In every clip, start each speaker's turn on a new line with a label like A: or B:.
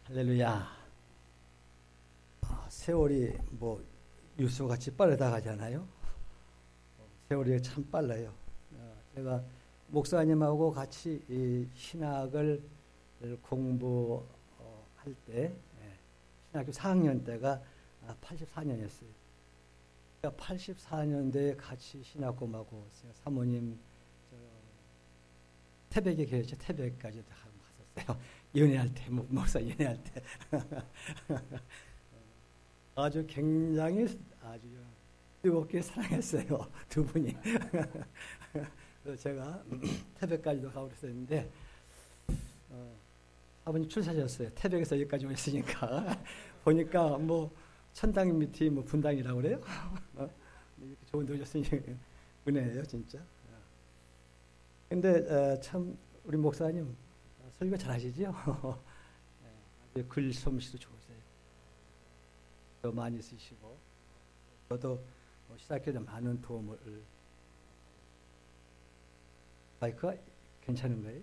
A: 할렐루야. 세월이 뭐 유수같이 빠르다 가잖아요. 세월이 참 빨라요. 제가 목사님하고 같이 이 신학을 공부할 때 신학교 4학년 때가 84년이었어요. 84년도에 같이 신학 공부하고 사모님 태백에 계셨죠. 태백까지 갔었어요. 연애할 때, 목사 연애할 때. 아주 굉장히 아주 뜨겁게 사랑했어요. 두 분이. 그래서 제가 태백까지도 가고 그랬었는데 아버님 출사하셨어요. 태백에서 여기까지 오셨으니까. 보니까 뭐 천당 밑이 뭐 분당이라고 그래요. 이렇게 좋은 데 오셨으니 은혜예요, 진짜. 근데 참 우리 목사님 설교 잘하시죠? 글솜씨도 좋으세요. 더 많이 쓰시고 저도 시작해도 많은 도움을. 마이크가 괜찮은 거예요?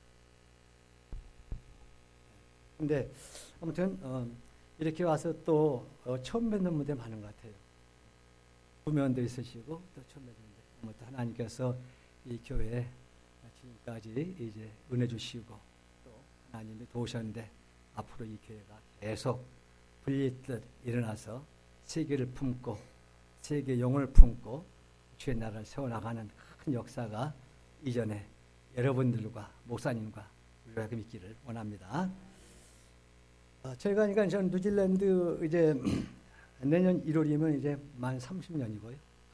A: 근데 아무튼 이렇게 와서 또 처음 뵙는 분들 많은 것 같아요. 구면도 있으시고 또 처음 뵙는 분들. 하나님께서 이 교회에 지금까지 이제 은혜 주시고 또 하나님이 도우셨는데 앞으로 이 교회가 계속 불리듯 일어나서 세계를 품고 세계 영혼을 품고 주의 나라를 세워나가는 큰 역사가 이전에 여러분들과 목사님과 우리가 있기를 원합니다. 저희가 그러니까 전 뉴질랜드 이제 내년 1월이면 이제 만 30년이고요.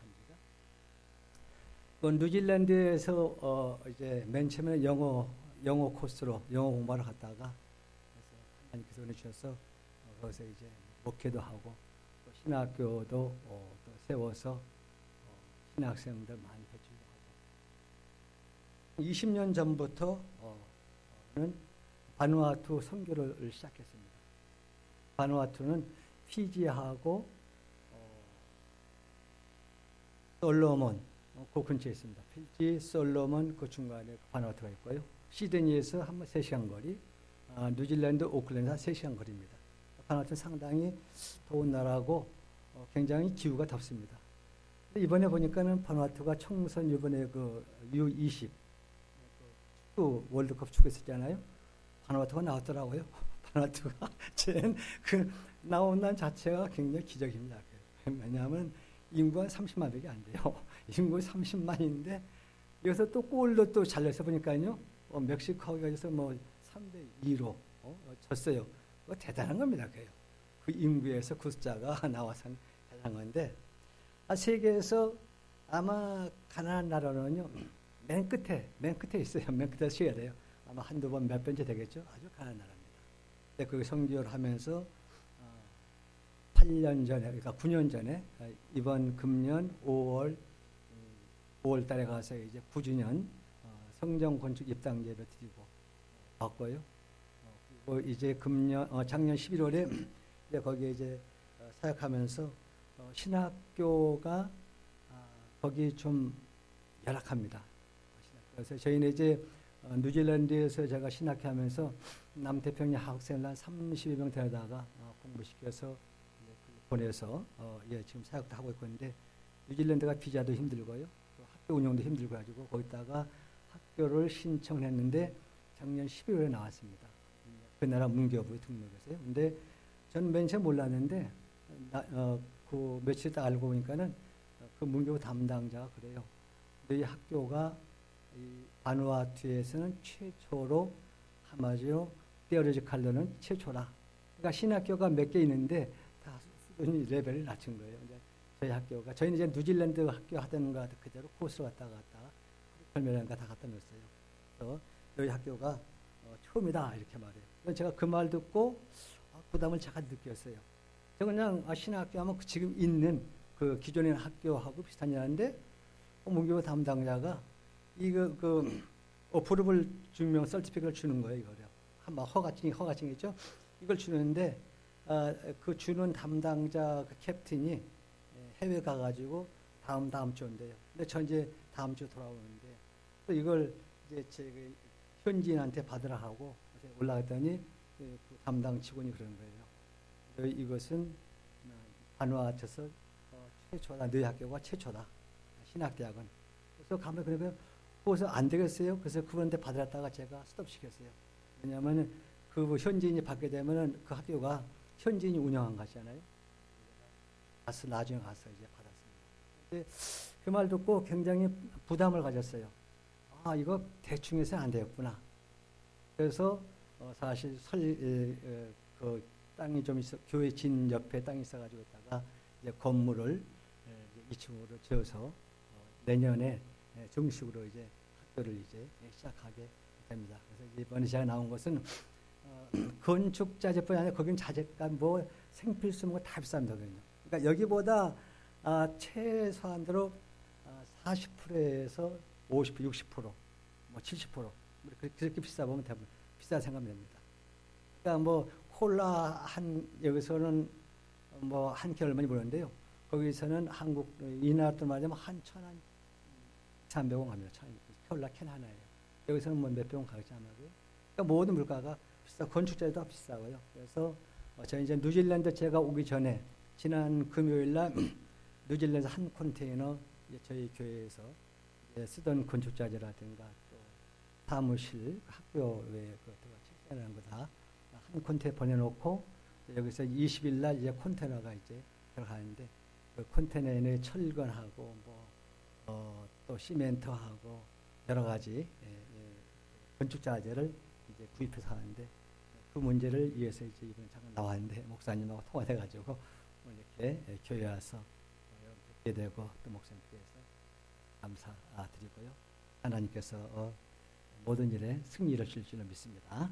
A: 그 뉴질랜드에서 이제 맨 처음에 영어 코스로 영어 공부하러 갔다가 하나님께서 은혜 주셔서 거기서 이제 목회도 하고 또 신학교도 또 세워서 신학생들 많이 배출도 하고 20년 전부터 는 바누아투 선교를 시작했습니다. 바누아투는 피지하고 솔로몬 그 근처에 있습니다. 피지, 솔로몬 그 중간에 바누아투가 있고요. 시드니에서 한 3시간 거리, 뉴질랜드 오클랜드에서 3시간 거리입니다. 바누아투는 상당히 더운 나라고 굉장히 기후가 덥습니다. 이번에 보니까는 바누아투가 총선 이번에 그 U20 축구 월드컵 축구 있었잖아요. 바누아투가 나왔더라고요. 바누아투가 그 나온다는 자체가 굉장히 기적입니다. 왜냐하면 인구가 30만밖에 안 돼요. 인구 30만인데 여기서 또 골로 또 잘려서 보니까요. 멕시코하고 가서 뭐 3대2로 졌어요. 그거 대단한 겁니다. 그 인구에서 그 숫자가 나와서 대단한 건데 세계에서 아마 가난한 나라는요. 맨 끝에 있어요. 맨 끝에 쉬어야 돼요. 아마 한두 번 몇 번째 되겠죠. 아주 가난한 나라입니다. 근데 그 선교를 하면서 8년 전에, 그러니까 9년 전에 이번 금년 5월 달에 가서 이제 9주년 성전 건축 입당 예배 드리고 왔고요. 그리고 이제 작년 11월에 이제 거기에 이제 사역하면서 신학교가 거기 좀 열악합니다. 그래서 저희는 이제 뉴질랜드에서 제가 신학하면서 남태평양 학생을 한 32명 데려다가 공부시켜서 보내서 지금 사역도 하고 있는데 뉴질랜드가 비자도 힘들고요. 또 학교 운영도 힘들고 가지고 거기다가 학교를 신청했는데 작년 12월에 나왔습니다. 그 나라 문교부에 등록했어요. 근데 저는 맨 처음 몰랐는데 그 며칠 있다 알고 보니까는 그 문교부 담당자가 그래요. 근데 이 학교가 이 바누아투에서는 최초로 한마디로 테오로지칼로는 최초라. 그러니까 신학교가 몇 개 있는데 다 수준이 레벨을 낮춘 거예요. 이제 저희 학교가 저희는 이제 뉴질랜드 학교 하던 거 그대로 코스로 갔다 컬메란가 다 갖다 놨어요. 그래서 저희 학교가 처음이다 이렇게 말해요. 제가 그 말 듣고 부담을 제가 느꼈어요. 저 그냥 신학교 하면 지금 있는 그 기존의 학교하고 비슷한 일인데 문교부 담당자가 이거 어프로블 증명 서티피케트를 주는 거예요. 이거요. 한번 허가증이죠. 이걸 주는데 그 주는 담당자 그 캡틴이 해외 가가지고 다음 주 온대요. 근데 저 이제 다음 주 돌아오는데 또 이걸 이제 제 현지인한테 받으라 하고 올라갔더니 그 담당 직원이 그런 거예요. 이것은 바누아투에서 최초다. 너희 학교가 최초다. 신학대학은. 그래서 가면 그러면 그래서 안 되겠어요. 그래서 그분한테 받았다가 제가 스톱시켰어요. 왜냐하면 그 현지인이 받게 되면은 그 학교가 현지인이 운영한 것이잖아요. 가서 나중에 가서 이제 받았습니다. 근데 그 말 듣고 굉장히 부담을 가졌어요. 아, 이거 대충 해서 안 되겠구나. 그래서 사실 그 땅이 좀 있어, 교회 진 옆에 땅이 있어가지고 있다가 이제 건물을 2층으로 지어서 내년에 정식으로 이제 학교를 이제 시작하게 됩니다. 그래서 이번에 제가 나온 것은 건축자재뿐이 아니라 거긴 자재값 뭐 생필수 뭐 다 비싼다거든요. 그러니까 여기보다 최소한으로 40%에서 50%, 60%, 뭐 70% 그렇게 비싸 보면 대부분 비싸 생각하면 됩니다. 그러니까 뭐 콜라 여기서는 뭐 한 캔 얼마인지 모르는데요. 거기서는 한국 이 나라 돈 말하자면 한 1,300원 합니다. 콜라 캔 하나예요. 여기서는 뭐 몇 병 가격이 안 하고요. 그러니까 모든 물가가 비싸, 건축자재도 비싸고요. 그래서 저희 이제 뉴질랜드 제가 오기 전에 지난 금요일 날 뉴질랜드 한 컨테이너 저희 교회에서 쓰던 건축자재라든가 또 사무실, 학교 외에 책상이라는 거 다 한 컨테이너 보내놓고 여기서 20일 날 이제 컨테이너가 이제 들어가는데 그 컨테이너에 철근하고 또 시멘트하고 여러 가지 건축자재를 이제 구입해서 하는데 그 문제를 위해서 이제 이번에 잠깐 나왔는데 목사님하고 통화돼가지고 이렇게 교회 와서 뵙게 되고 또 목사님께서 감사드리고요. 하나님께서 모든 일에 승리를 줄 줄로 믿습니다.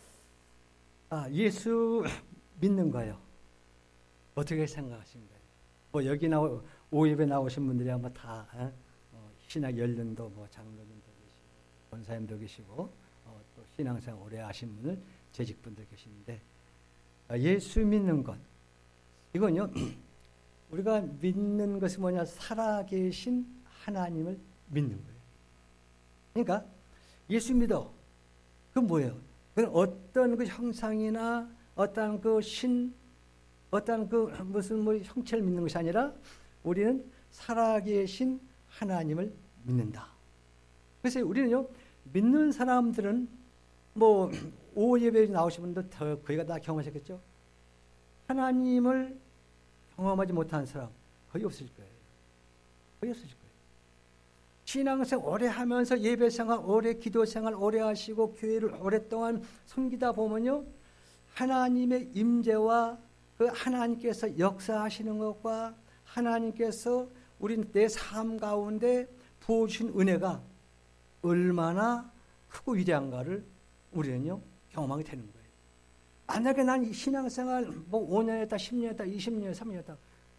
A: 예수 믿는 거요. 어떻게 생각하십니까? 뭐 여기 오예배 나오신 분들이 아마 다 신학 연륜도 뭐 장로님도 계시고 권사님도 계시고 또 신앙생활 오래 하신 분들 재직분들 계시는데 예수 믿는 것 이건요 우리가 믿는 것이 뭐냐 살아계신 하나님을 믿는 거예요. 그러니까 예수 믿어. 그건 뭐예요? 그건 어떤 그 형상이나 어떤 그 어떤 그 무슨 뭐 형체를 믿는 것이 아니라 우리는 살아계신 하나님을 믿는다. 그래서 우리는요 믿는 사람들은 뭐 오후 예배에 나오신 분들 더 거의가 다 경험하셨겠죠. 하나님을 경험하지 못한 사람 거의 없을 거예요. 거의 없을 거예요. 신앙생활 오래 하면서 예배생활 오래 기도생활 오래 하시고 교회를 오랫동안 섬기다 보면요 하나님의 임재와 그 하나님께서 역사하시는 것과 하나님께서 우리 내 삶 가운데 부어주신 은혜가 얼마나 크고 위대한가를 우리는요 경험하게 되는 거예요. 만약에 난 신앙생활 뭐 5년 했다 10년 했다 20년 30년 했다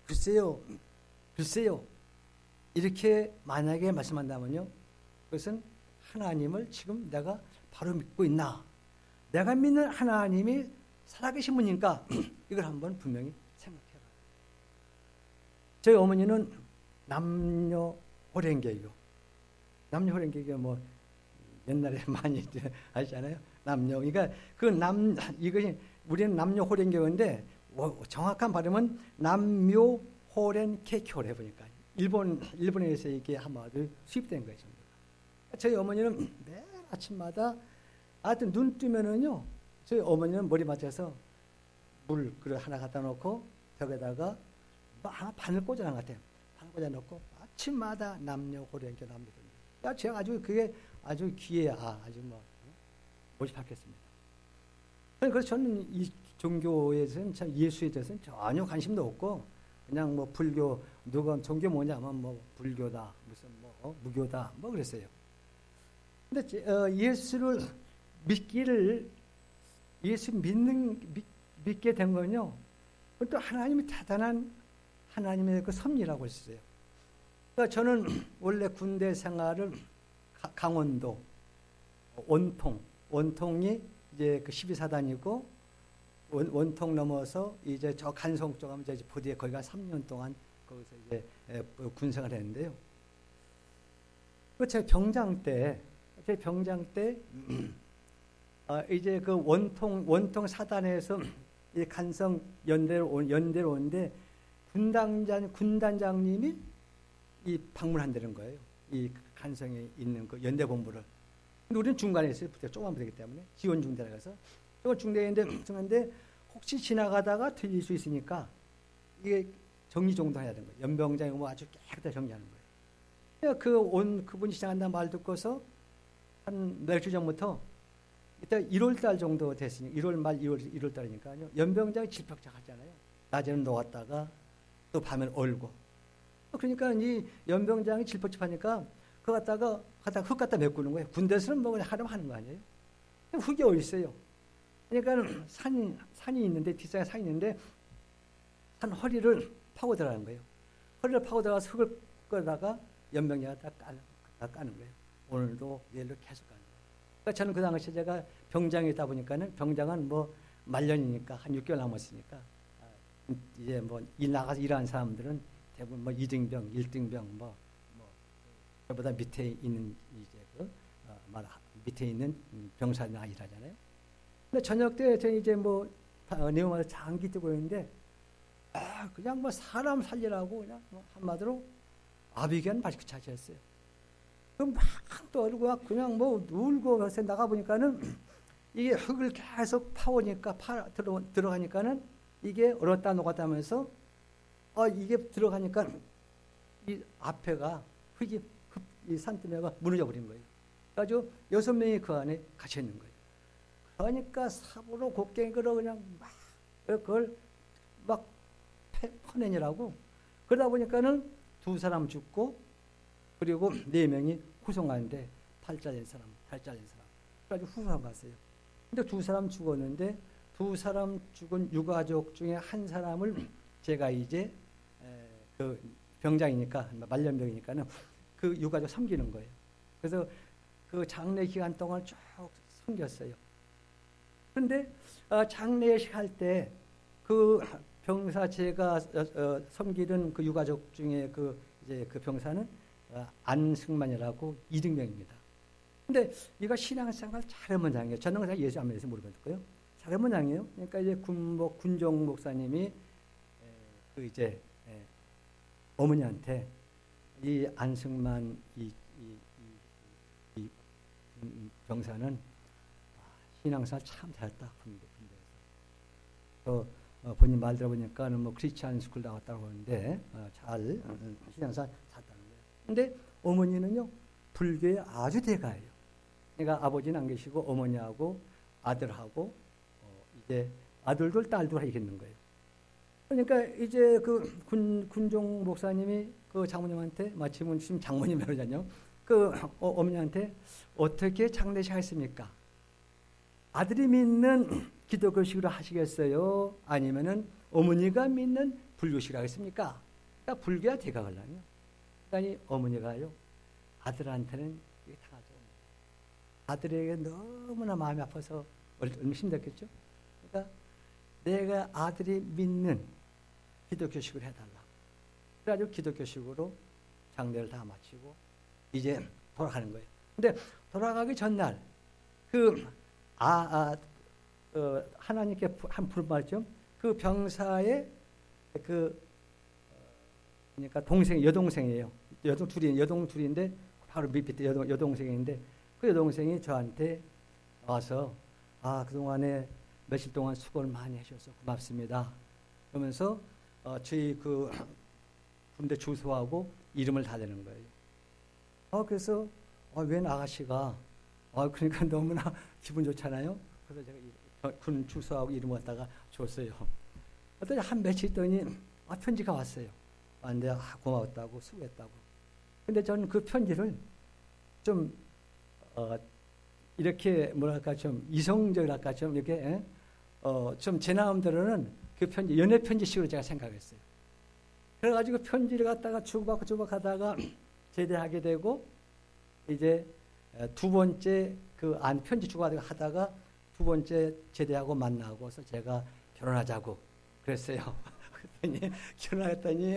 A: 글쎄요 이렇게 만약에 말씀한다면요 그것은 하나님을 지금 내가 바로 믿고 있나 내가 믿는 하나님이 살아계신 분이니까 이걸 한번 분명히 생각해라. 저희 어머니는 남녀 호랭개교 뭐 옛날에 많이 아시잖아요. 남녀 그러니까 이것이 우리는 남녀 호랭개교인데 정확한 발음은 남묘 호렌케교래 보니까 일본에서 이게 한마디로 수입된 거죠. 저희 어머니는 매일 아침마다 하여튼 눈 뜨면은요 저희 어머니는 머리 맞춰서 물 그릇 하나 갖다 놓고 벽에다가 하나 바늘 꽂아놓은 것 같아요. 바늘 꽂아놓고 아침마다 남녀 호랭개 남녀 제가 아주 그게 아주 귀에 아주 뭐 몰입하겠습니다. 그래서 저는 이 종교에 대해서는 참 예수에 대해서는 전혀 관심도 없고 그냥 뭐 불교 누가 종교 뭐냐 하면 뭐 불교다 무슨 뭐 무교다 뭐 그랬어요. 근데 예수를 믿게 된 건요. 또 하나님이 대단한 하나님의 그 섭리라고 했어요. 그러니까 저는 원래 군대 생활을 강원도 원통이 이제 그 12사단이고 원통 넘어서 이제 저 간송 쪽 하면 이제 부대에 거기가 3년 동안 거기서 이제 군생활을 했는데요. 그 제 병장 때 이제 그 원통 사단에서 이 간성 연대로 오는데 군단장님이 이 방문한다는 거예요. 이 간성에 있는 그 연대 본부를. 근데 우리는 중간에 있어요. 조그만 부대이기 때문에 지원 중대라 가서 조금 중대인데 혹시 지나가다가 들릴 수 있으니까 이게 정리 정도 해야 되는 거예요. 연병장이 뭐 아주 깨끗하게 정리하는 거예요. 그분이 지나간다는 말 듣고서 한 몇 주 전부터 일단 1월 달 정도 됐으니 1월 말 1월 달이니까요. 연병장이 질퍽작하잖아요. 낮에는 녹았다가 또 밤에는 얼고. 그러니까 이 연병장이 질퍽질퍽하니까 그거 갖다가 흙 갖다 메꾸는 거예요. 군대에서는 뭐 그냥 하려면 하는 거 아니에요. 흙이 어디 있어요. 그러니까 산이 있는데 뒷산에 산이 있는데 산 허리를 파고 들어가는 거예요. 허리를 파고 들어가서 흙을 꺼다가 연병장을 다 까는 거예요. 오늘도 내일도 계속 까는 거예요. 그러니까 저는 그 당시에 제가 병장에 있다 보니까는 병장은 뭐 말년이니까 한 6개월 남았으니까 이제 뭐 일 나가서 일하는 사람들은 대부분 뭐 2등병, 1등병 그보다 밑에 있는 이제 밑에 있는 병사나 일하잖아요. 근데 저녁 때 저는 이제 뭐 내용마다 장기 뜨고 있는데 그냥 뭐 사람 살리라고 그냥 뭐 한마디로 아비견 바지크 차지했어요. 그럼 막 떠들고 그냥 뭐 울고 해서 나가 보니까는 이게 흙을 계속 파오니까 들어가니까는 이게 얼었다 녹았다 하면서 이게 들어가니까 이 앞에가 이 산더미가 무너져 버린 거예요. 그래가지고 6명이 그 안에 갇혀 있는 거예요. 그러니까 삽으로 곡괭이로 그냥 막 그걸 막 퍼내느라고 그러다 보니까는 2사람 죽고 그리고 4명이 후송하는데 팔 잘린 사람. 그래가지고 후송 갔어요. 근데 2사람 죽었는데 2사람 죽은 유가족 중에 한 사람을 제가 이제 그 병장이니까 말년병이니까는 그 유가족 섬기는 거예요. 그래서 그 장례 기간 동안 쭉 섬겼어요. 그런데 장례식 할 때 그 병사 제가 섬기는 그 유가족 중에 그 병사는 안승만이라고 2등병입니다. 근데 이거 신앙생활 잘하면 장이에요. 저는 그냥 예수 안 믿어서 모르겠고요. 잘하면 장이에요. 그러니까 이제 군종 목사님이 그 이제 어머니한테 이 안승만 이 병사는 신앙생활 참 잘했다. 군대에서. 본인 말 들어보니까는 뭐 크리스찬 스쿨 나왔다고 하는데 잘 신앙생활 잘했다는 거예요. 근데 어머니는요 불교에 아주 대가예요. 그러니까 아버지는 안 계시고 어머니하고 아들하고 이제 아들들 딸들 하겠는 거예요. 그러니까 이제 그 군종 목사님이 그 장모님한테 마침은 지금 장모님이라잖아요. 그 어머니한테 어떻게 장례식 하겠습니까? 아들이 믿는 기독교식으로 하시겠어요? 아니면은 어머니가 믿는 불교식으로 하겠습니까? 그러니까 불교야 대가걸랑요. 그러니까 어머니가요 아들한테는 이게 당하죠. 아들에게 너무나 마음이 아파서 얼마나 힘들었겠죠. 그러니까 내가 아들이 믿는 기독교식으로 해달라. 그래가지고 기독교식으로 장례를 다 마치고 이제 돌아가는 거예요. 근데 돌아가기 전날 하나님께 한 부르말죠. 그 병사의 그러니까 여동생이에요. 여동 둘인데 바로 밑에 여동생인데 그 여동생이 저한테 와서 그동안에 며칠 동안 수고를 많이 하셔서 고맙습니다. 그러면서 저희 그 군대 주소하고 이름을 다 대는 거예요. 그래서 웬 아가씨가 그러니까 너무나 기분 좋잖아요. 그래서 제가 군 주소하고 이름을 갖다가 줬어요. 어떤 한 며칠 있더니 편지가 왔어요. 근데 고마웠다고 수고했다고. 근데 저는 그 편지를 좀 이렇게 뭐랄까 좀 이성적이랄까 좀 이렇게 좀 제 마음대로는 그 편지 연애 편지식으로 제가 생각했어요. 그래가지고 편지를 갖다가 주고받고 하다가 제대하게 되고 이제 두 번째 편지 주고받고 하다가 두 번째 제대하고 만나고서 제가 결혼하자고 그랬어요. 그랬더니 결혼했더니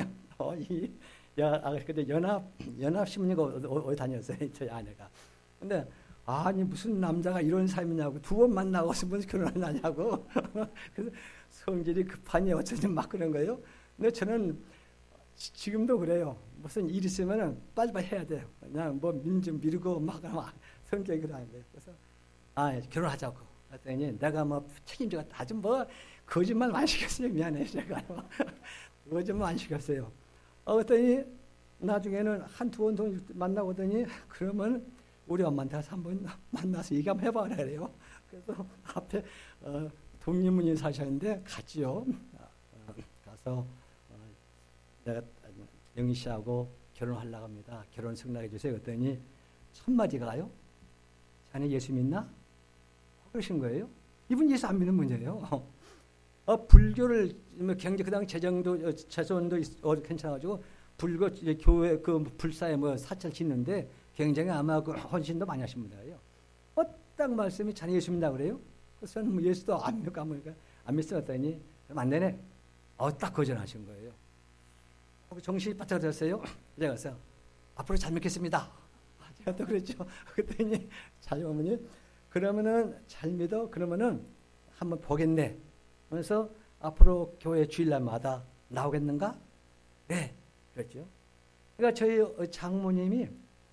A: 근데 연합 신문인가 어디 다녔어요 저희 아내가. 근데 아니 무슨 남자가 이런 삶이냐고, 두 번 만나고 무슨 결혼을 하냐고. 그래서 성질이 급하니 어쩌지 막 그런 거예요. 근데 저는 지금도 그래요. 무슨 일 있으면은 빨리빨리 해야 돼요. 그냥 뭐 좀 미루고 막 성격이 그러는 거예요. 그래서 결혼하자고 했더니 내가 뭐 책임져가 아주 뭐 거짓말 많이 시켰어요. 미안해요. 제가 거짓말 안 시켰어요. 그랬더니 나중에는 한 두 번 만나고 오더니 그러면 우리 엄마한테 가서 한번 만나서 얘기 한번 해봐 그래요. 그래서 앞에 독립문이 사셨는데 갔지요. 가서 내가 영희 씨하고 결혼하려고 합니다. 결혼 승낙해 주세요. 그랬더니 첫 마디가요. 자네 예수 믿나? 그러신 거예요. 이분 예수 안 믿는 분이에요. 불교를 굉장히 그 당시 재정도 괜찮아가지고 불교 교회 그 불사에 뭐 사찰 짓는데 굉장히 아마 그 헌신도 많이 하신 분이에요. 딱 말씀이 자네 예수 믿나 그래요? 그래서 저는 뭐 예수도 안 믿고 안 믿었더니 안 되네. 딱 거절하신 거예요. 정신이 바짝 들었어요. 제가 가서 앞으로 잘 믿겠습니다. 제가 또 그랬죠. 그랬더니 자녀 어머니 그러면은 잘 믿어? 그러면은 한번 보겠네. 그래서 앞으로 교회 주일날마다 나오겠는가? 네, 그랬죠. 그러니까 저희 장모님이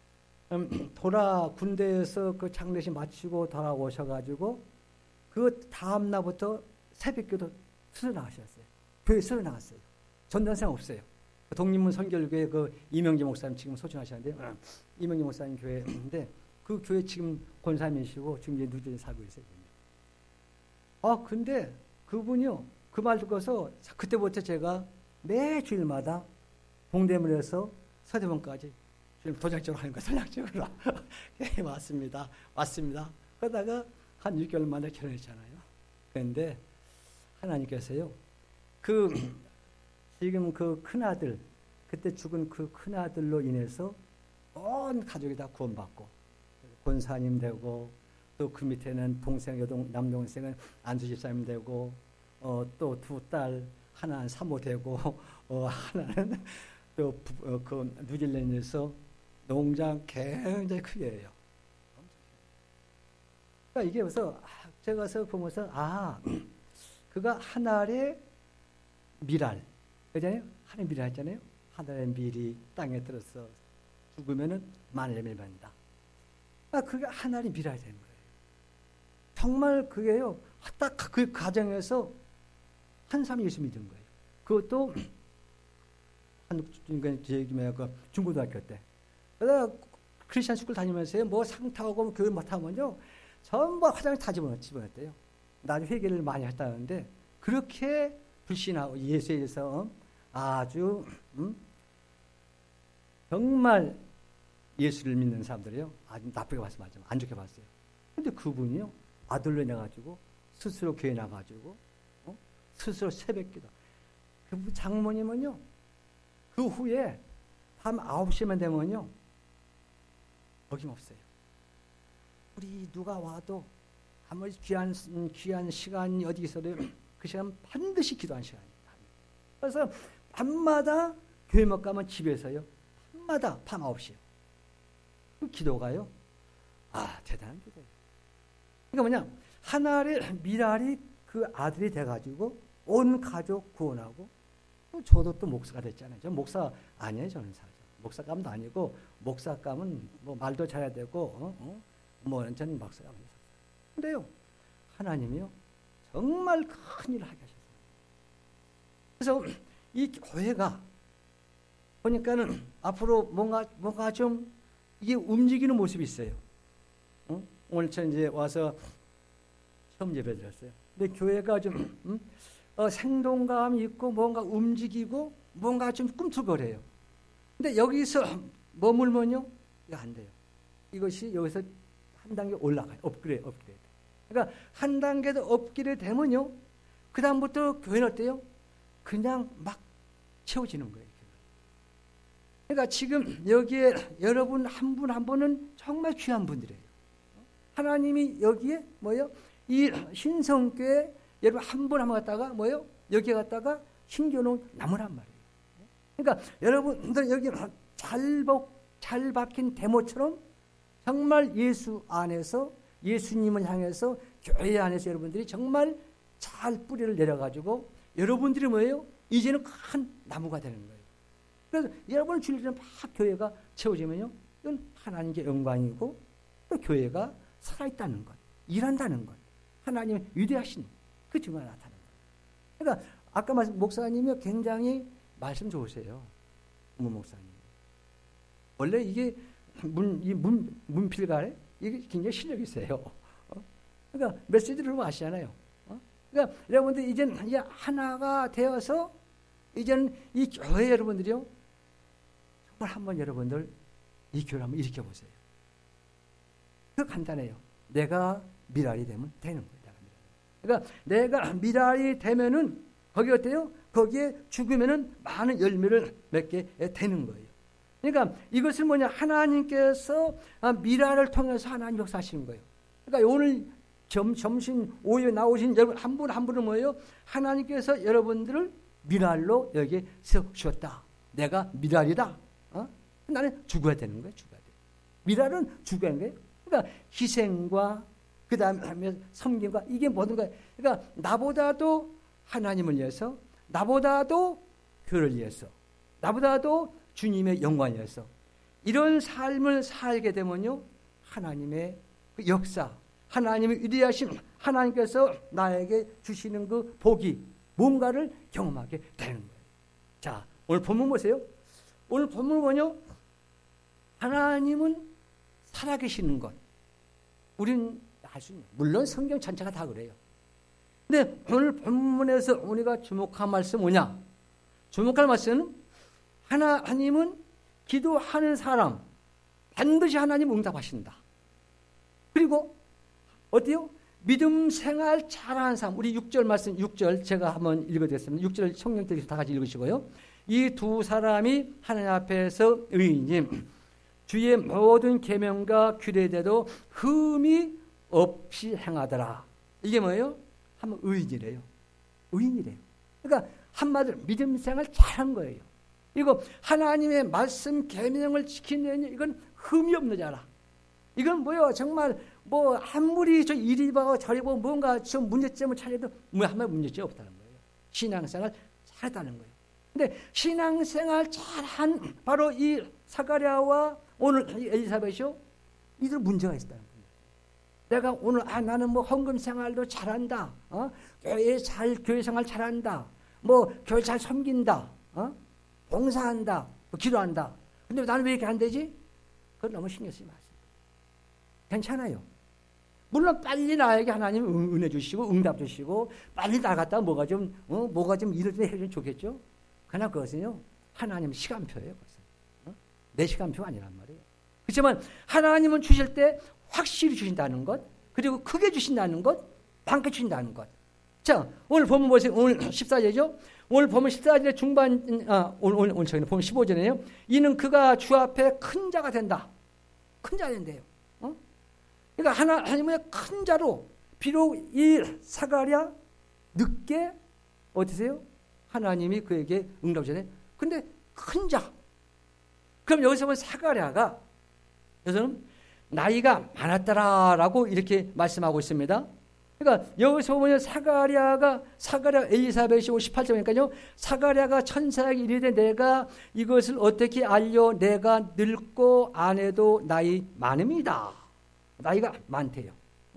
A: 군대에서 그 장례식 마치고 돌아오셔가지고 그 다음 날부터 새벽기도 스쳐 나가셨어요. 교회 스쳐 나갔어요. 전단생 없어요. 독립문 선결교회 그 이명재 목사님 지금 소천하셨는데 이명재 목사님 교회인데 그 교회 지금 권사님이시고 지금 이제 누진에 살고 있어요. 근데 그분이요 그 말 듣고서 그때부터 제가 매 주일마다 동대문에서 서대문까지 지금 도장적으로 하는 거 전략적으로 왔습니다. 그러다가 한 6개월 만에 결혼했잖아요. 그런데 하나님께서요 지금 그 큰아들, 그때 죽은 그 큰아들로 인해서 온 가족이 다 구원받고 권사님 되고 또 그 밑에는 남동생은 안수 집사님 되고 또 두 딸 하나는 사모 되고 하나는 또 그 뉴질랜드에서 농장 굉장히 크게 해요. 그러니까 이게 그래서 제가 보면서 그가 하나의 미랄 그잖아요. 하나의 미랄 했잖아요. 하나의 밀이 땅에 들어서 죽으면은 만일의 맺는다. 그게 하나의 미랄이 되는 거예요. 정말 그게요. 딱 그 가정에서 한 사람이 예수 믿은 거예요. 그것도 중고등학교 때. 그러다 크리스찬 스쿨 다니면서요. 뭐 상 타고 교회 못 하면요. 전부 화장을 다 집어넣었대요. 나중에 회개를 많이 했다는데 그렇게 불신하고 예수에 대해서 아주 정말 예수를 믿는 사람들이요. 아주 나쁘게 말씀하지만 안 좋게 봤어요. 근데 그분이요. 아들로 나가지고 스스로 교회 나가지고 스스로 새벽기도. 그 장모님은요. 그 후에 밤 9시만 되면요. 어김없어요. 우리 누가 와도 아무리 귀한 시간이 어디 있어도 그 시간 반드시 기도하는 시간입니다. 그래서 밤마다 교회 못 가면 집에서요. 밤마다 밤 9시요. 그 기도가요. 대단한 기도예요. 그러니까 뭐냐. 하나의 미랄이 그 아들이 돼가지고 온 가족 구원하고 저도 또 목사가 됐잖아요. 저는 목사 아니에요. 저는 사실. 목사감도 아니고 목사감은 뭐 말도 잘해야 되고 저는 목사가 아니에요. 근데요. 하나님이요. 정말 큰 일을 하게 하셨어요. 그래서 이 교회가 보니까는 앞으로 뭔가 좀 이게 움직이는 모습이 있어요. 오늘 저 이제 와서 처음 예배 드렸어요. 근데 교회가 좀 생동감이 있고 뭔가 움직이고 뭔가 좀 꿈틀거려요. 근데 여기서 머물면요, 이거 안 돼요. 이것이 여기서 한 단계 올라가요. 업그레이드. 그러니까 한 단계 더 업그레이드 되면요, 그 다음부터 교회는 어때요? 그냥 막 채워지는 거예요. 그러니까 지금 여기에 여러분 한 분 한 분은 정말 귀한 분들이에요. 하나님이 여기에 이 신성교회 여러분 한 분 한 분 갖다가 여기에 갖다가 심겨놓은 나무란 말이에요. 그러니까 여러분들 여기 잘 박힌 대모처럼 정말 예수 안에서 예수님을 향해서 교회 안에서 여러분들이 정말 잘 뿌리를 내려가지고 여러분들이 뭐예요? 이제는 큰 나무가 되는 거예요. 그래서 여러분 주일에는 막 교회가 채워지면요, 이건 하나님께 영광이고 또 교회가 살아있다는 것, 일한다는 것, 하나님의 위대하신 그 증거가 나타나는 거예요. 그러니까 아까 말씀 목사님이 굉장히 말씀 좋으세요. 목사님. 원래 이게 문필가래 이게 굉장히 실력이 있어요. 그러니까 메시지를 보면 아시잖아요. 그러니까 여러분들 이제는 이제 하나가 되어서 이제는 이 교회 여러분들이요, 정말 한번 여러분들 이 교회를 한번 일으켜 보세요. 그 간단해요. 내가 미랄이 되면 되는 거예요. 그러니까 내가 미랄이 되면은 거기 어때요? 거기에 죽으면은 많은 열매를 맺게 되는 거예요. 그러니까 이것은 뭐냐? 하나님께서 미랄을 통해서 하나님 역사하시는 거예요. 그러니까 오늘 점심 오후에 나오신 여러분 한 분 한 분은 뭐예요? 하나님께서 여러분들을 미랄로 여기에 세우셨다. 내가 미랄이다. 나는 죽어야 되는 거예요. 죽어야 돼. 미랄은 죽어야 하는 거예요. 그러니까 희생과 그 다음에 섬김과 이게 모든 거예요. 그러니까 나보다도 하나님을 위해서, 나보다도 교회를 위해서, 나보다도 주님의 영광을 위해서 이런 삶을 살게 되면요, 하나님의 그 역사, 하나님의 위대하심, 하나님께서 나에게 주시는 그 복이 뭔가를 경험하게 되는 거예요. 자, 오늘 본문 보세요. 오늘 본문 뭐냐? 하나님은 살아계시는 것. 우린 알 수 있는, 물론 성경 전체가 다 그래요. 근데 오늘 본문에서 우리가 주목할 말씀 뭐냐? 주목할 말씀은 하나님은 기도하는 사람 반드시 하나님 응답하신다. 그리고 어때요? 믿음 생활 잘하는 사람, 우리 6절 말씀 6절 제가 한번 읽어드렸습니다. 6절 성령께서 다 같이 읽으시고요. 이 두 사람이 하나님 앞에서 의인님 주의 모든 계명과 규례대로 흠이 없이 행하더라. 이게 뭐예요? 한번 의인이래요. 의인이래요. 그러니까 한마디로 믿음 생활 잘한 거예요. 이거 하나님의 말씀 계명을 지키는 이건 흠이 없는 자라. 이건 뭐요? 정말 뭐 아무리 저 이리 봐고 저리 보고 뭔가 좀 문제점을 찾아도 뭐 한마디 문제점 없다는 거예요. 신앙생활 잘했다는 거예요. 근데 신앙생활 잘한 바로 이 사가랴와 오늘 엘리사벳이요, 이들 문제가 있다는 거예요. 내가 오늘 나는 뭐 헌금 생활도 잘한다, 교회 생활 잘한다, 뭐 교회 잘 섬긴다, 봉사한다, 뭐 기도한다. 근데 나는 왜 이렇게 안 되지? 그건 너무 신경 쓰지 마세요. 괜찮아요. 물론 빨리 나에게 하나님 은혜 주시고 응답 주시고 빨리 나갔다 뭐가 좀 일을 좀 해주면 좋겠죠. 그러나 그것은요, 하나님 시간표예요. 그것은. 내 시간표가 아니란 말이에요. 그렇지만 하나님은 주실 때 확실히 주신다는 것, 그리고 크게 주신다는 것, 많게 주신다는 것. 자, 오늘 본문 보세요. 오늘 14절이죠. 오늘 보면 14절의 중반, 오늘 저희는 보면 15절이에요. 이는 그가 주 앞에 큰 자가 된다. 큰 자가 된대요. 그러니까 하나님의 큰 자로, 비록 이 사가랴 늦게 어떠세요? 하나님이 그에게 응답하셨네. 근데 큰 자. 그럼 여기서 보면 사가랴가 여기서는 나이가 많았더라라고 이렇게 말씀하고 있습니다. 그러니까 여기서 보면 사가랴 엘리사벳이 18절이니까요. 사가랴가 천사에게 이르되 내가 이것을 어떻게 알려? 내가 늙고 아내도 나이 많음이다. 나이가 많대요.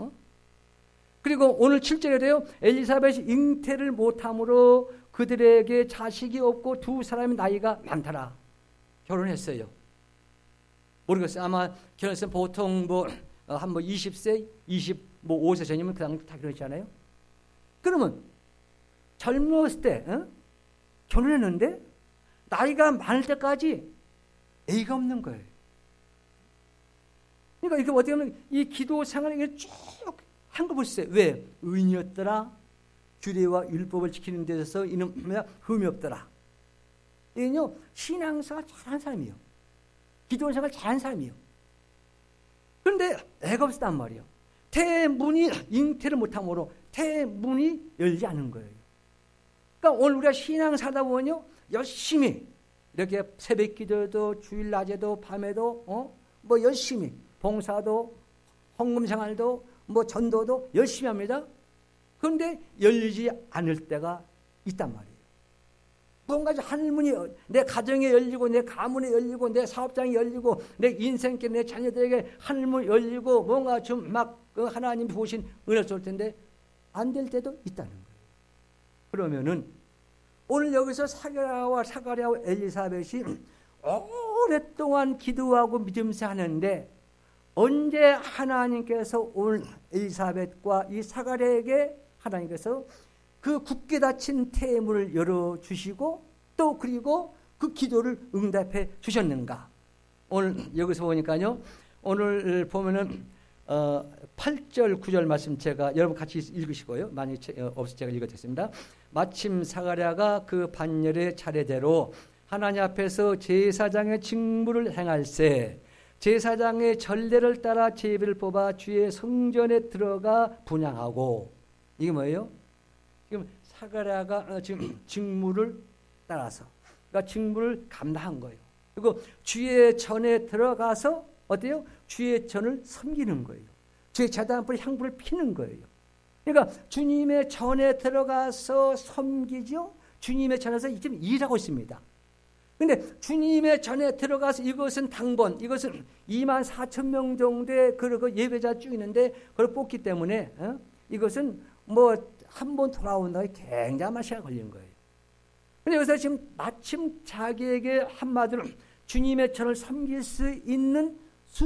A: 그리고 오늘 7절에도요. 엘리사벳이 잉태를 못함으로 그들에게 자식이 없고 두 사람의 나이가 많더라. 결혼했어요. 모르겠어요. 아마 결혼했으면 보통 한 20세, 25세 전이면 그 당시 다 결혼했잖아요. 그러면 젊었을 때 결혼했는데 나이가 많을 때까지 애가 없는 거예요. 그러니까 이게 어떻게 보면 이 기도 생활을 쭉 한 거 보세요. 왜? 의인이었더라. 규례와 율법을 지키는 데 있어서 이는 흠이 없더라. 이는요, 신앙생활 잘한 사람이에요. 기도생활 잘한 사람이에요. 그런데 애가 없었단 말이에요. 태문이 잉태를 못함으로 태문이 열지 않는 거예요. 그러니까 오늘 우리가 신앙 살다 보면요, 열심히 이렇게 새벽 기도도 주일 낮에도 밤에도 뭐 열심히 봉사도, 헌금생활도, 뭐 전도도 열심히 합니다. 그런데 열리지 않을 때가 있단 말이에요. 뭔가 하늘문이 내 가정에 열리고 내 가문에 열리고 내 사업장에 열리고 내 인생께 내 자녀들에게 하늘문이 열리고 뭔가 좀 막 하나님이 보신 은혜를 쏠 텐데 안 될 때도 있다는 거예요. 그러면은 오늘 여기서 사가랴와 엘리사벳이 오랫동안 기도하고 믿음서 하는데 언제 하나님께서 오늘 엘리사벳과 이 사가랴에게 하나님께서 그 굳게 닫힌 태문을 열어주시고 또 그리고 그 기도를 응답해 주셨는가? 오늘 여기서 보니까요. 오늘 보면은 8절 9절 말씀 제가 여러분 같이 읽으시고요. 만약 없을 제가 읽어드렸습니다. 마침 사가랴가 그 반열의 차례대로 하나님 앞에서 제사장의 직무를 행할세 제사장의 전례를 따라 제비를 뽑아 주의 성전에 들어가 분향하고 이게 뭐예요? 지금 사가랴가 지금 직무를 따라서 그러니까 직무를 감당한 거예요. 그리고 주의 전에 들어가서 어때요? 주의 전을 섬기는 거예요. 주의 제단 앞에 향불을 피는 거예요. 그러니까 주님의 전에 들어가서 섬기죠. 주님의 전에서 지금 일하고 있습니다. 그런데 주님의 전에 들어가서 이것은 당번, 이것은 24,000명 정도의 그 예배자 쭉 있는데 그걸 뽑기 때문에 이것은 뭐 한 번 돌아온다 굉장한 시간이 걸리는 거예요. 그런데 여기서 지금 마침 자기에게 한마디로 주님의 전을 섬길 수 있는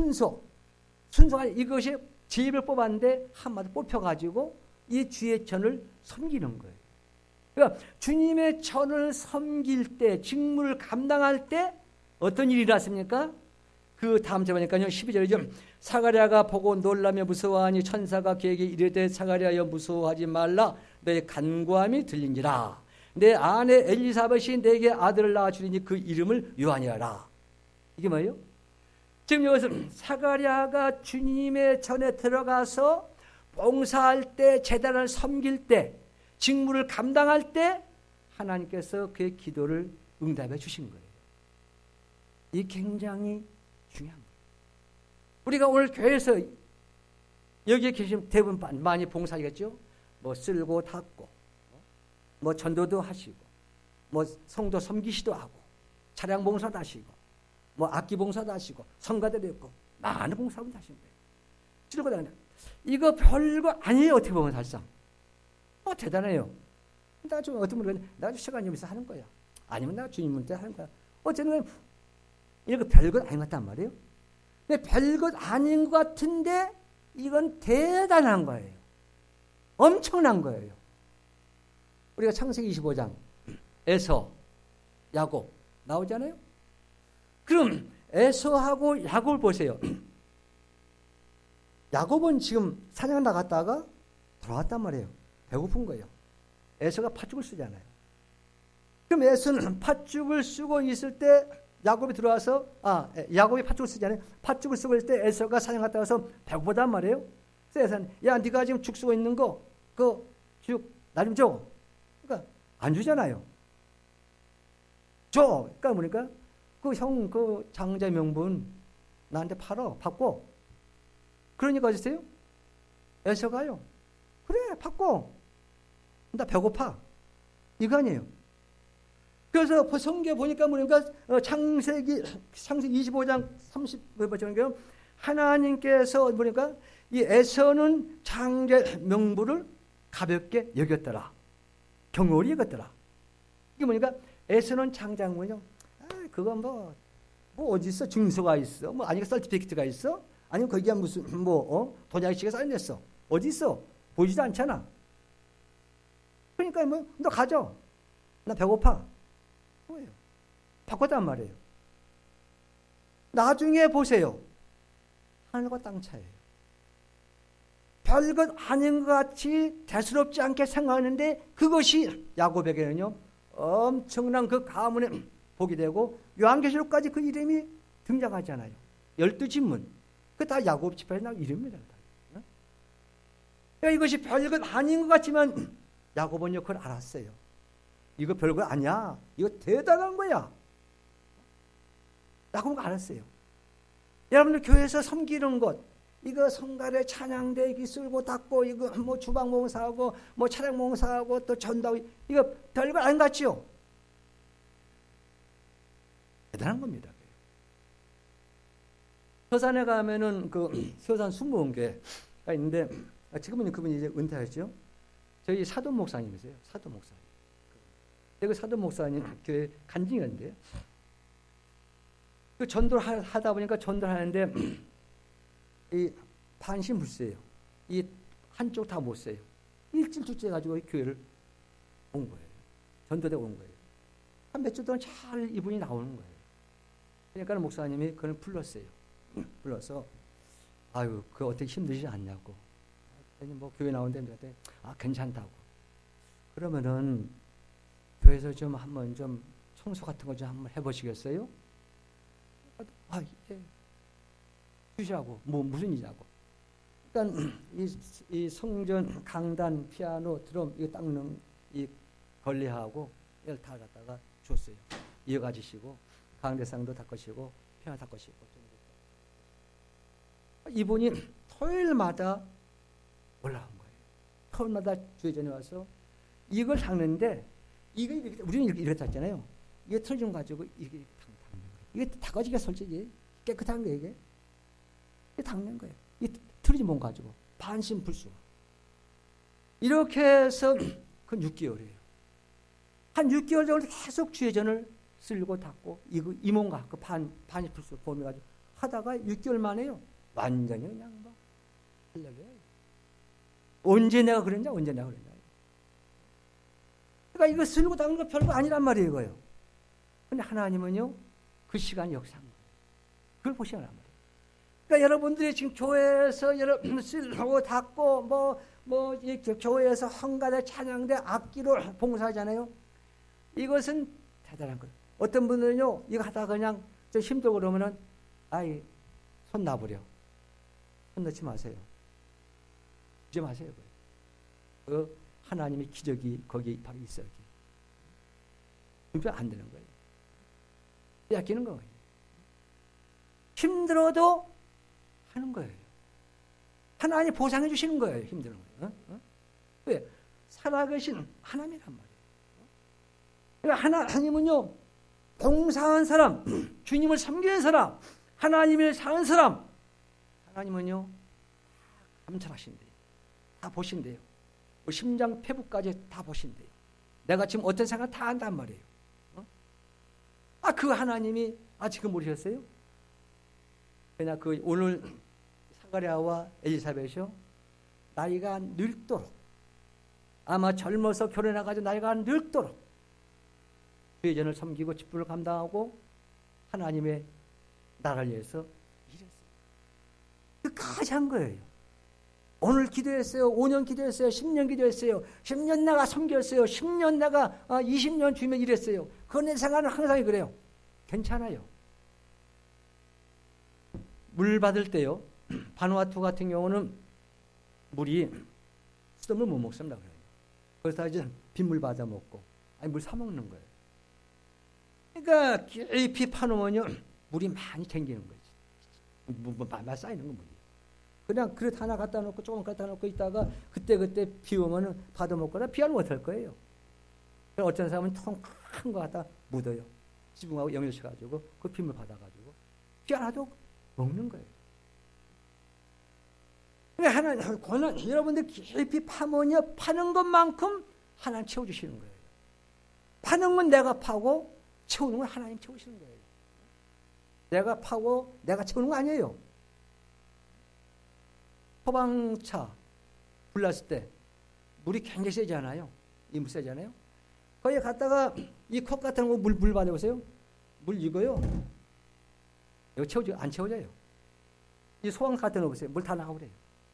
A: 순서가 이것이 제비를 뽑았는데 한마디 뽑혀가지고 이 주의 전을 섬기는 거예요. 그러니까 주님의 전을 섬길 때, 직무를 감당할 때 어떤 일이 일어났습니까? 그 다음 절 보니까요. 12절이죠. 사가랴가 보고 놀라며 무서워하니 천사가 그에게 이르되 사가랴여 무서워하지 말라. 너의 간구함이 들린지라. 내 아내 엘리사벳이 내게 아들을 낳아주리니 그 이름을 요한이라. 이게 뭐예요? 지금 여기서 사가랴가 주님의 전에 들어가서 봉사할 때, 제단을 섬길 때, 직무를 감당할 때 하나님께서 그의 기도를 응답해 주신 거예요. 이 굉장히 중요한 거예요. 우리가 오늘 교회에서 여기에 계신 대부분 많이 봉사하겠죠? 뭐 쓸고 닦고, 뭐 전도도 하시고, 뭐 성도 섬기시도 하고, 차량 봉사도 하시고, 뭐 악기 봉사도 하시고, 성가대도 있고, 많은 봉사를 하시는 거예요. 쓸고 다니는 이거 별거 아니에요. 어떻게 보면 사실상. 대단해요. 나 좀 어떤 분은 나 시간이 좀 있어 하는 거야. 아니면 나 주님 때 하는 거야. 어쨌든 이거 별것 아닌 것 같단 말이에요. 근데 별것 아닌 것 같은데 이건 대단한 거예요. 엄청난 거예요. 우리가 창세기 25장 에서 야곱 나오잖아요. 그럼 에서하고 야곱을 보세요. 야곱은 지금 사냥 나갔다가 돌아왔단 말이에요. 배고픈 거예요. 에서가 팥죽을 쓰잖아요. 그럼 에서는 팥죽을 쓰고 있을 때 야곱이 들어와서 야곱이 팥죽을 쓰잖아요. 팥죽을 쓰고 있을 때 에서가 사냥 갔다 와서 배고프단 말이에요. 그래서 에서는 야 네가 지금 죽 쓰고 있는 거 그 죽 나 좀 줘. 그러니까 안 주잖아요. 줘. 그러니까 뭐니까 그 형 그 장자 명분 나한테 받고. 그러니까 어딨어요? 에서가요. 그래 받고. 나 배고파. 이거 아니에요. 그래서 성경에 보니까 뭐니까 창세기 25장 30절 하나님께서 보니까 이 에서는 장자 명분을 가볍게 여겼더라. 경홀히 여겼더라. 이게 뭐니까 에서는 장자명분이요. 그건 뭐 어디 있어? 증서가 있어? 뭐 아니면 서티피케트가 있어? 아니면 거기에 무슨 도장식에 사인했어? 어디 있어? 보이지도 않잖아. 그러니까 너 가져. 나 배고파. 뭐예요? 바꿨단 말이에요. 나중에 보세요. 하늘과 땅 차이예요. 별것 아닌 것 같이 대수롭지 않게 생각하는데 그것이 야곱에게는요 엄청난 그 가문의 복이 되고 요한계시록까지 그 이름이 등장하잖아요. 12진문. 그 다 야곱 지파의 이름입니다. 그러니까 이것이 별것 아닌 것 같지만 야곱은요 그걸 알았어요. 이거 별거 아니야. 이거 대단한 거야. 야곱은 알았어요. 여러분들 교회에서 섬기는 것, 이거 성가대 찬양대 이렇게 쓸고 닦고, 이거 뭐 주방 봉사하고, 뭐 차량 봉사하고, 또 전도하고, 이거 별거 안 같지요? 대단한 겁니다. 서산에 가면은 그 서산 순복음교회가 있는데, 지금은 그분이 이제 은퇴하셨죠? 저희 사돈 목사님이세요. 사돈 목사님. 그 사돈 목사님 교회 간증이었는데요. 그 전도를 하다 보니까 전도를 하는데 이 반신불수예요. 이 한쪽 다 못 써요. 일주일 둘째 가지고 교회를 온 거예요. 전도대 온 거예요. 한 몇 주 동안 잘 이분이 나오는 거예요. 그러니까 목사님이 그걸 불렀어요. 불러서 아유, 그 어떻게 힘들지 않냐고. 뭐 교회 나오는데 그랬더니 괜찮다고. 그러면은 교회에서 좀 한번 좀 청소 같은 거 좀 한번 해보시겠어요? 예. 주시라고. 뭐 무슨 일이냐고. 그러니까 이 성전 강단 피아노 드럼 이거 닦는 이 걸레하고 이걸 다 갖다가 줬어요. 이어가지시고 강대상도 닦으시고 피아노 닦으시고. 이분이 토요일마다 올라온 거예요. 토요일마다 주회전에 와서 이걸 닦는데 이거 우리는 이렇게 닦잖아요. 이게 틀어준 가지고 이게 닦는 거예요. 이게 닦아지게 솔직히 깨끗한 거예요. 이게 닦는 거예요. 이 틀어진 몸 가지고 반신불수. 이렇게 해서 그건 6개월이에요. 한 6개월 정도 계속 주회전을 쓸고 닦고 이 몸과 그 반신불수 범위 가지고 하다가 6개월 만에요. 완전히 그냥 뭐 할렐루야. 언제 내가 그랬냐? 언제 내가 그랬냐? 그러니까 이거 쓸고 닦는 거 별거 아니란 말이에요, 이거요. 근데 하나님은요, 그 시간 역사한 거예요. 그걸 보시란 말이에요. 그러니까 여러분들이 지금 교회에서 여러분 쓸고 닦고 교회에서 헌가대 찬양대 악기로 봉사하잖아요. 이것은 대단한 거예요. 어떤 분들은요, 이거 하다가 그냥 좀 힘들고 그러면은 손 놔버려. 손 넣지 마세요. 주지 마세요. 그 하나님의 기적이 거기에 있어요. 그게 안 되는 거예요. 빼앗기는 거예요. 힘들어도 하는 거예요. 하나님 보상해 주시는 거예요. 힘드는 거예요. 왜? 살아계신 하나님이란 말이에요. 그러니까 하나님은요, 봉사한 사람, 주님을 섬기는 사람, 하나님을 사는 사람, 하나님은요, 감찰하신대요. 다 보신대요. 심장 폐부까지 다 보신대요. 내가 지금 어떤 생각 다 한단 말이에요. 그 하나님이 지금 모르셨어요? 그냥 그 오늘 사가랴와 엘리사벳이요, 나이가 늙도록, 아마 젊어서 결혼해가지고 나이가 늙도록 주의전을 섬기고 직분을 감당하고 하나님의 나라를 위해서 일했어요. 끝까지 한 거예요. 오늘 기도했어요. 5년 기도했어요. 10년 기도했어요. 10년 내가 섬겼어요. 10년 내가 20년 주면 일했어요. 그건 내 생각은 항상 그래요. 괜찮아요. 물 받을 때요, 바누아투 같은 경우는 물이 수돗물 못 먹습니다. 그래서 이제 빗물 받아 먹고, 물 사 먹는 거예요. 그러니까 깊이 파놓으면요, 물이 많이 생기는 거지. 많이 쌓이는 거 물이. 그냥 그릇 하나 갖다 놓고 조금 갖다 놓고 있다가 그때 비 오면은 받아 먹거나 비하는 못할 거예요. 어떤 사람은 통 큰 거 갖다 묻어요. 지붕하고 연결시켜가지고 그 빗물 받아가지고 비 하나도 먹는 거예요. 하나님 권한 여러분들 깊이 파면요, 파는 것만큼 하나님 채워주시는 거예요. 파는 건 내가 파고 채우는 건 하나님 채우시는 거예요. 내가 파고 내가 채우는 거 아니에요. 소방차 불났을 때 물이 굉장히 세지 않아요? 이 물 세잖아요? 거기에 갔다가 이 컵 같은 거 물 받아보세요. 물 이거요. 이거 채워져, 안 채워져요. 이 소방 같은 거 보세요. 물 다 나가버려요.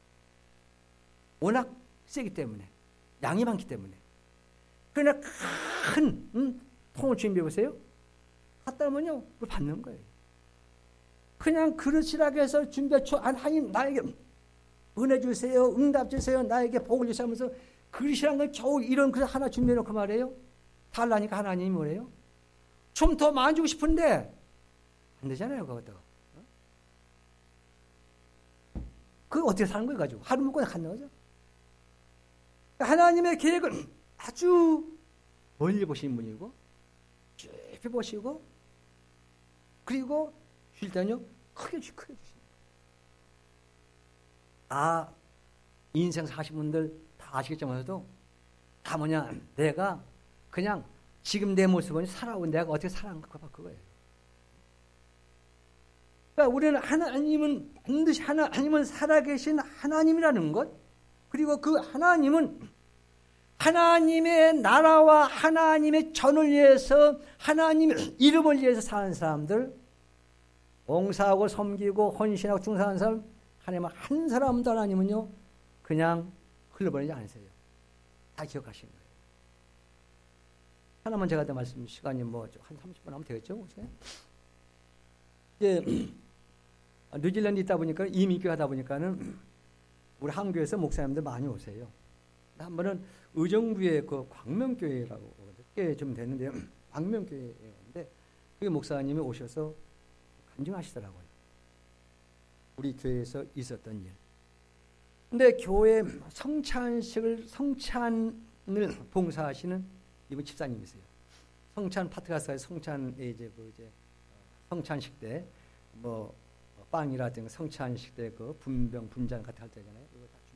A: 워낙 세기 때문에, 양이 많기 때문에. 그러나 큰 통을 준비해보세요. 갖다 놓으면요, 물 받는 거예요. 그냥 그릇이라고 해서 준비해서 하나님 나에게 은혜 주세요, 응답 주세요, 나에게 복을 주세요 하면서 그릇이란 건 겨우 이런 그릇 하나 준비해놓고 말이에요. 달라니까 하나님이 뭐래요? 좀 더 많이 주고 싶은데 안 되잖아요. 그것도. 그거 어떻게 사는 거예요 가지고. 하루 먹고 간다는 거죠. 하나님의 계획을 아주 멀리 보시는 분이고 깊이 보시고 그리고 쉴 때는요 크게 주십니다. 인생 사신 분들 다 아시겠지만도 다 뭐냐, 내가 그냥 지금 내 모습은 살아오고 내가 어떻게 살아간가 그거예요. 그러니까 우리는 하나님은 반드시 하나님은 살아계신 하나님이라는 것, 그리고 그 하나님은 하나님의 나라와 하나님의 전을 위해서 하나님의 이름을 위해서 사는 사람들, 봉사하고 섬기고 헌신하고 중사하는 사람, 하나님 한 사람도 하나님은요 그냥 흘려버리지 않으세요. 다 기억하시는 거예요. 하나만 제가 더 말씀 시간이 뭐 한 30분 하면 되겠죠? 이제 뉴질랜드 있다 보니까 이민교 하다 보니까는 우리 한국에서 목사님들 많이 오세요. 한 번은 의정부의 그 광명교회라고 꽤 좀 됐는데요. 광명교회인데 그 목사님이 오셔서 간증하시더라고요. 우리 교회에서 있었던 일. 근데 교회 성찬을 봉사하시는 이분 집사님이세요. 성찬 파트 가서 성찬에 이제 성찬식 때 뭐 빵이라든가 성찬식 때 그 분병 분잔 같은 할 때잖아요. 이거 다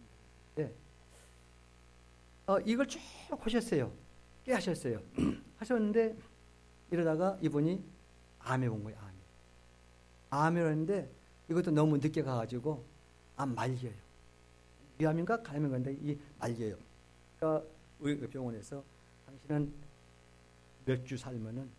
A: 준비했는데 이걸 쭉 하셨어요. 꽤 하셨어요. 하셨는데 이러다가 이분이 암에 온 거예요. 암에 왔는데 이것도 너무 늦게 가가지고 암 말려요. 위암인가 간암인 건데 이 말려요. 그러니까 병원에서 당신은 몇 주 살면은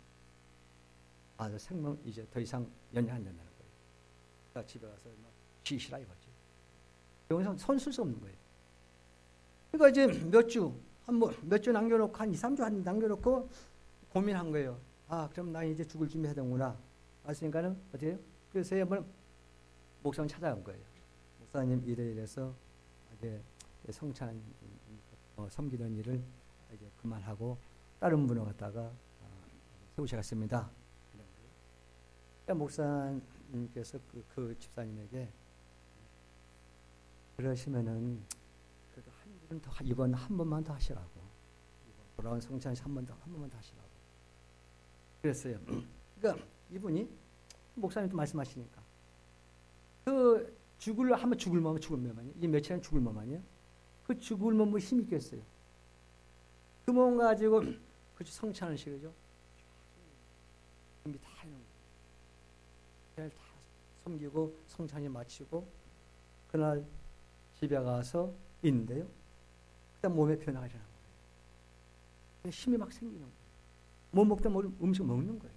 A: 생명 이제 더 이상 연장 안 된다는 거예요. 그러니까 집에 가서 쉬시라 이거지. 병원에서 손 쓸 수 없는 거예요. 그러니까 이제 몇 주 남겨놓고 한 2, 3주 남겨놓고 고민한 거예요. 그럼 나 이제 죽을 준비 하던구나. 왔으니까는 어떻게 해요? 그래서 한번 목사님 찾아간 거예요. 목사님 이래서 이제 성찬 섬기던 일을 이제 그만하고 다른 분을 갖다가 세우셔갔습니다. 그러니까 목사님께서 그 집사님에게 그러시면은 그래도 이번 한 번만 더 하시라고. 돌아온 성찬에서 한 번만 더 하시라고. 그랬어요. 그러니까 이분이 목사님도 말씀하시니까 한번 죽을 몸 이게 며칠 안 죽을 몸 아니에요? 그 죽을 몸을 힘이 있겠어요. 그 몸 가지고 그 성찬을 시키죠. 준비 다 해놓은 거예요. 다 섬기고 성찬이 마치고 그날 집에 가서 있는데요. 그다음 몸에 변화가 일어나는 거예요. 힘이 막 생기는 거예요. 못 먹다 음식 먹는 거예요.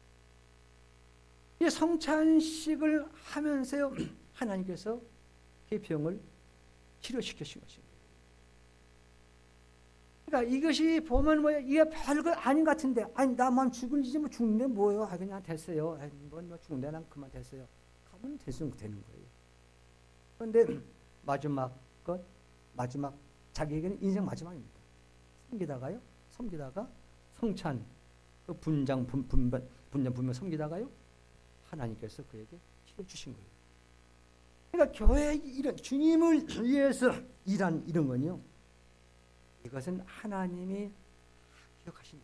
A: 이 성찬식을 하면서요, 하나님께서 그 병을 치료시키신 것입니다. 그러니까 이것이 보면 뭐야, 이게 별거 아닌 것 같은데, 나만 죽을지 뭐 죽는데 뭐예요? 그냥 됐어요. 뭐 죽는데 난 그만 됐어요. 가면 되는 거예요. 그런데 마지막 자기에게는 인생 마지막입니다. 섬기다가 성찬 그 분명 섬기다가요, 하나님께서 그에게 치료 주신 거예요. 그러니까 교회의 이런 주님을 위해서 일한 이런 건요, 이것은 하나님이 기억하신다.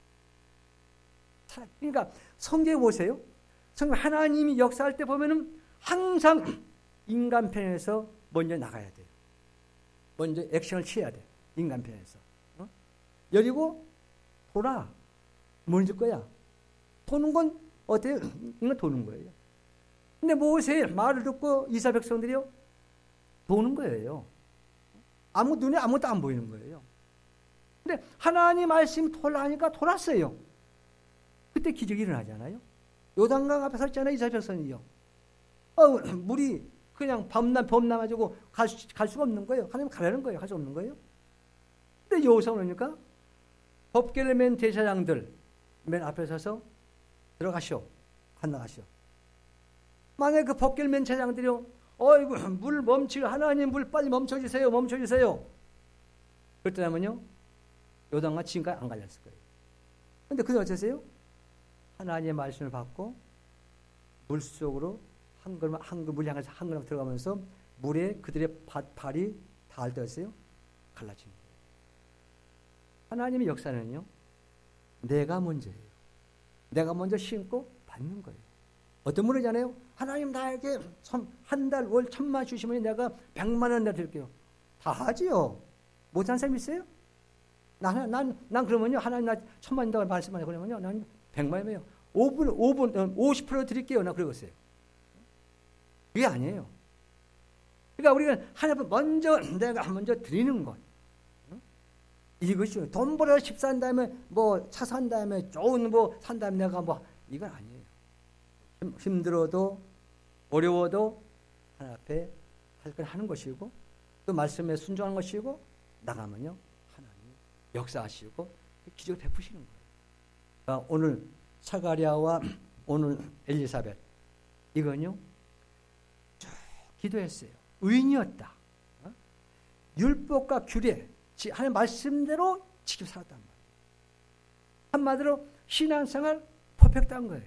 A: 그러니까 성경에 보세요. 성경 하나님이 역사할 때 보면은 항상 인간 편에서 먼저 나가야 돼요. 먼저 액션을 취해야 돼. 인간 편에서. 여리고 돌아. 뭔줄 거야? 도는 건 어때요? 이건 도는 거예요. 근데 모세의 말을 듣고 이스라엘 백성들이요, 도는 거예요. 눈에 아무것도 안 보이는 거예요. 근데 하나님 말씀 돌아하니까 돌았어요. 그때 기적이 일어나잖아요. 요단강 앞에 서 있잖아요, 이스라엘 백성이요. 물이 그냥 범람가지고 갈 수가 없는 거예요. 하나님 가라는 거예요. 갈 수 없는 거예요. 근데 여호수아 오니까 법궤를 맨 제사장들 맨 앞에 서서 들어가시오, 건너가시오. 만약에 그 법궤를 맨 제사장들이요, 어이구 물 멈추고, 하나님 물 빨리 멈춰주세요. 그랬더니만요, 요단강 지금까지 안 갈렸을 거예요. 근데 그는 어쩌세요? 하나님의 말씀을 받고 물 속으로 물이 향해서 한 걸음 들어가면서 물에 그들의 발이 닿을 때였어요. 갈라지는 거예요. 하나님의 역사는요, 내가 먼저예요. 내가 먼저 신고 받는 거예요. 어떤 분이잖아요. 하나님 나에게 한 달 월 1,000만 주시면 내가 100만 원 내드릴게요. 다 하지요. 못한 사람 있어요? 난 그러면요, 하나님 나 1,000만 원다고 말씀하냐 그러면요, 난 100만 원이에요. 50% 드릴게요. 나 그러겠어요. 그게 아니에요. 그러니까 우리가 하나님 먼저 내가 먼저 드리는 것. 이것이 돈 벌어 집 산 다음에 뭐 차 산 다음에 좋은 뭐 산 다음에 내가 뭐 이건 아니에요. 힘들어도 어려워도 하나님 앞에 할 걸 하는 것이고 또 말씀에 순종하는 것이고 나가면요 하나님 역사하시고 기적을 베푸시는 거예요. 그러니까 오늘 사가랴와 오늘 엘리사벳 이건요 쭉 기도했어요. 의인이었다. 율법과 규례 하나님 말씀대로 지키고 살았단 말이에요. 한마디로 신앙생활 퍼펙트한 거예요.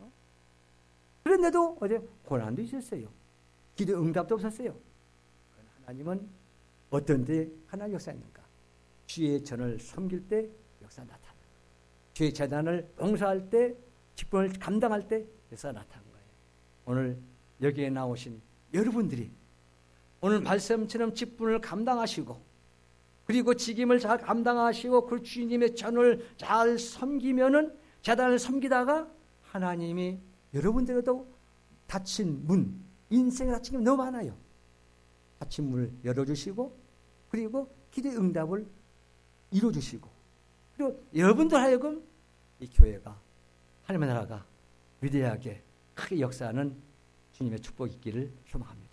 A: 그런데도 어제 고난도 있었어요. 기도 응답도 없었어요. 하나님은 어떤 데 하나님 역사입니까? 주의 전을 섬길 때 역사 나타나는 거예요. 주의 재단을 봉사할 때 직분을 감당할 때 역사 나타나는 거예요. 오늘 여기에 나오신 여러분들이 오늘 말씀처럼 직분을 감당하시고 그리고 직임을 잘 감당하시고 그 주님의 전을 잘 섬기면은 재단을 섬기다가 하나님이 여러분들에도 닫힌 문, 인생에 닫힌 게 너무 많아요. 닫힌 문을 열어주시고 그리고 기도의 응답을 이루어주시고 그리고 여러분들 하여금 이 교회가 하나님의 나라가 위대하게 크게 역사하는 주님의 축복이 있기를 소망합니다.